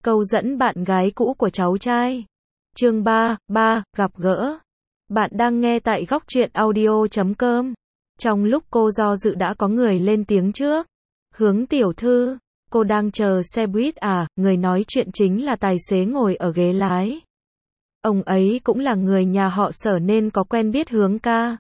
Câu dẫn bạn gái cũ của cháu trai. Chương 3, gặp gỡ. Bạn đang nghe tại góc truyện audio.com. Trong lúc cô do dự đã có người lên tiếng trước. Hướng tiểu thư, cô đang chờ xe buýt à? Người nói chuyện chính là tài xế ngồi ở ghế lái. Ông ấy cũng là người nhà họ Sở nên có quen biết Hướng ca.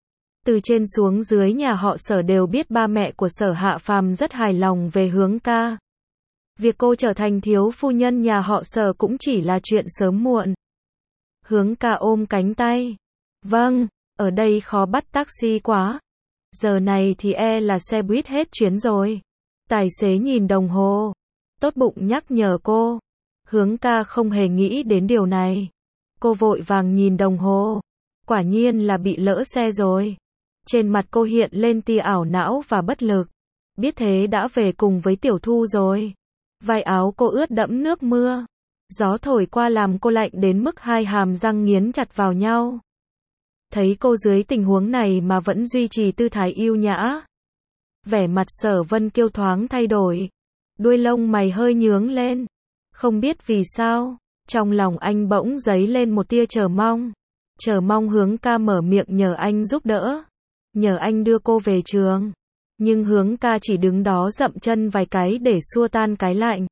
Từ trên xuống dưới nhà họ Sở đều biết ba mẹ của Sở Hạ Phàm rất hài lòng về Hướng ca. Việc cô trở thành thiếu phu nhân nhà họ Sở cũng chỉ là chuyện sớm muộn. Hướng ca ôm cánh tay. Vâng, ở đây khó bắt taxi quá. Giờ này thì là xe buýt hết chuyến rồi. Tài xế nhìn đồng hồ. Tốt bụng nhắc nhở cô. Hướng ca không hề nghĩ đến điều này. Cô vội vàng nhìn đồng hồ. Quả nhiên là bị lỡ xe rồi. Trên mặt cô hiện lên tia ảo não và bất lực. Biết thế đã về cùng với Tiểu Thu rồi. Vai áo cô ướt đẫm nước mưa. Gió thổi qua làm cô lạnh đến mức hai hàm răng nghiến chặt vào nhau. Thấy cô dưới tình huống này mà vẫn duy trì tư thái yêu nhã. Vẻ mặt Sở Vân Kiêu thoáng thay đổi. Đuôi lông mày hơi nhướng lên. Không biết vì sao, trong lòng anh bỗng dấy lên một tia chờ mong. Chờ mong Hướng ca mở miệng nhờ anh giúp đỡ. Nhờ anh đưa cô về trường. Nhưng Hướng ca chỉ đứng đó dậm chân vài cái để xua tan cái lạnh.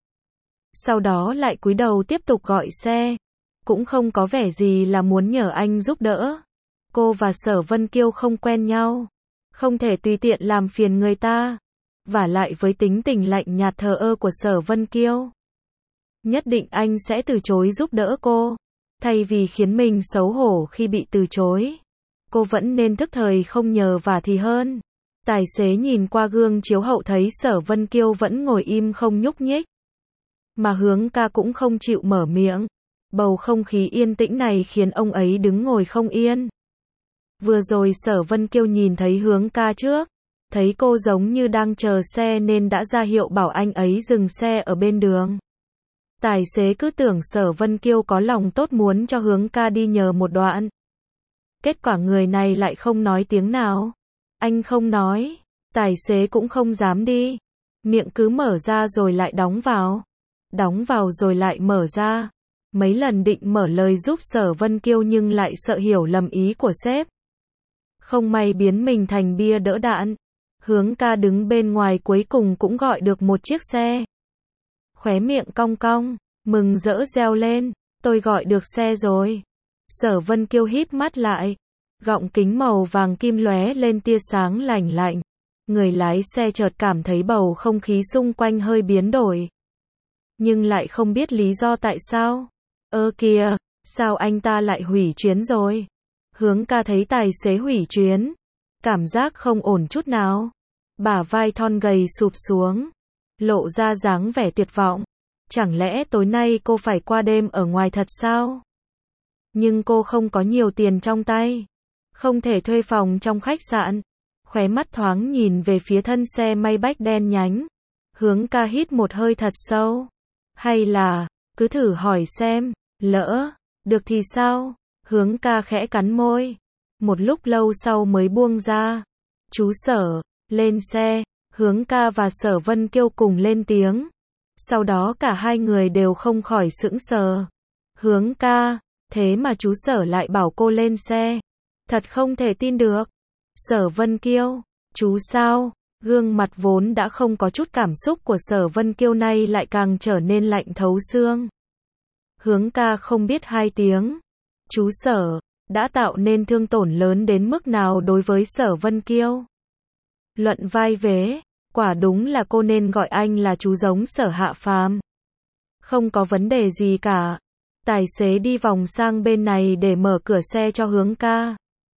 Sau đó lại cúi đầu tiếp tục gọi xe. Cũng không có vẻ gì là muốn nhờ anh giúp đỡ. Cô và Sở Vân Kiêu không quen nhau. Không thể tùy tiện làm phiền người ta. Vả lại với tính tình lạnh nhạt thờ ơ của Sở Vân Kiêu. Nhất định anh sẽ từ chối giúp đỡ cô. Thay vì khiến mình xấu hổ khi bị từ chối. Cô vẫn nên thức thời không nhờ vả thì hơn. Tài xế nhìn qua gương chiếu hậu thấy Sở Vân Kiêu vẫn ngồi im không nhúc nhích. Mà Hướng ca cũng không chịu mở miệng. Bầu không khí yên tĩnh này khiến ông ấy đứng ngồi không yên. Vừa rồi Sở Vân Kiêu nhìn thấy Hướng ca trước. Thấy cô giống như đang chờ xe nên đã ra hiệu bảo anh ấy dừng xe ở bên đường. Tài xế cứ tưởng Sở Vân Kiêu có lòng tốt muốn cho Hướng ca đi nhờ một đoạn. Kết quả người này lại không nói tiếng nào. Anh không nói, tài xế cũng không dám đi. Miệng cứ mở ra rồi lại đóng vào. Đóng vào rồi lại mở ra. Mấy lần định mở lời giúp Sở Vân Kiêu nhưng lại sợ hiểu lầm ý của sếp. Không may biến mình thành bia đỡ đạn. Hướng ca đứng bên ngoài cuối cùng cũng gọi được một chiếc xe. Khóe miệng cong cong, mừng rỡ reo lên. Tôi gọi được xe rồi. Sở Vân Kiêu híp mắt lại. Gọng kính màu vàng kim lóe lên tia sáng lành lạnh. Người lái xe chợt cảm thấy bầu không khí xung quanh hơi biến đổi. Nhưng lại không biết lý do tại sao. Kìa, sao anh ta lại hủy chuyến rồi? Hướng ca thấy tài xế hủy chuyến. Cảm giác không ổn chút nào. Bả vai thon gầy sụp xuống. Lộ ra dáng vẻ tuyệt vọng. Chẳng lẽ tối nay cô phải qua đêm ở ngoài thật sao? Nhưng cô không có nhiều tiền trong tay. Không thể thuê phòng trong khách sạn. Khóe mắt thoáng nhìn về phía thân xe Maybach đen nhánh. Hướng ca hít một hơi thật sâu. Hay là, cứ thử hỏi xem, lỡ, được thì sao? Hướng ca khẽ cắn môi. Một lúc lâu sau mới buông ra. Chú Sở, lên xe. Hướng ca và Sở Vân Kiêu cùng lên tiếng. Sau đó cả hai người đều không khỏi sững sờ. Hướng ca, thế mà chú Sở lại bảo cô lên xe. Thật không thể tin được. Sở Vân Kiêu, chú sao? Gương mặt vốn đã không có chút cảm xúc của Sở Vân Kiêu nay lại càng trở nên lạnh thấu xương. Hướng ca không biết hai tiếng. Chú Sở, đã tạo nên thương tổn lớn đến mức nào đối với Sở Vân Kiêu? Luận vai vế, quả đúng là cô nên gọi anh là chú giống Sở Hạ Phàm. Không có vấn đề gì cả. Tài xế đi vòng sang bên này để mở cửa xe cho Hướng ca.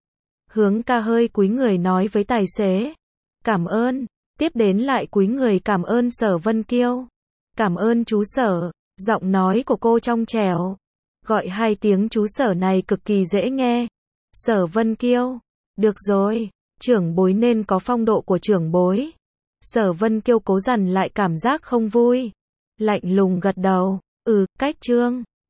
Hướng ca hơi cúi người nói với tài xế. Cảm ơn. Tiếp đến lại cúi người cảm ơn Sở Vân Kiêu. Cảm ơn chú Sở. Giọng nói của cô trong trẻo. Gọi hai tiếng chú Sở này cực kỳ dễ nghe. Sở Vân Kiêu. Được rồi. Trưởng bối nên có phong độ của trưởng bối. Sở Vân Kiêu cố dằn lại cảm giác không vui. Lạnh lùng gật đầu. Cách trương.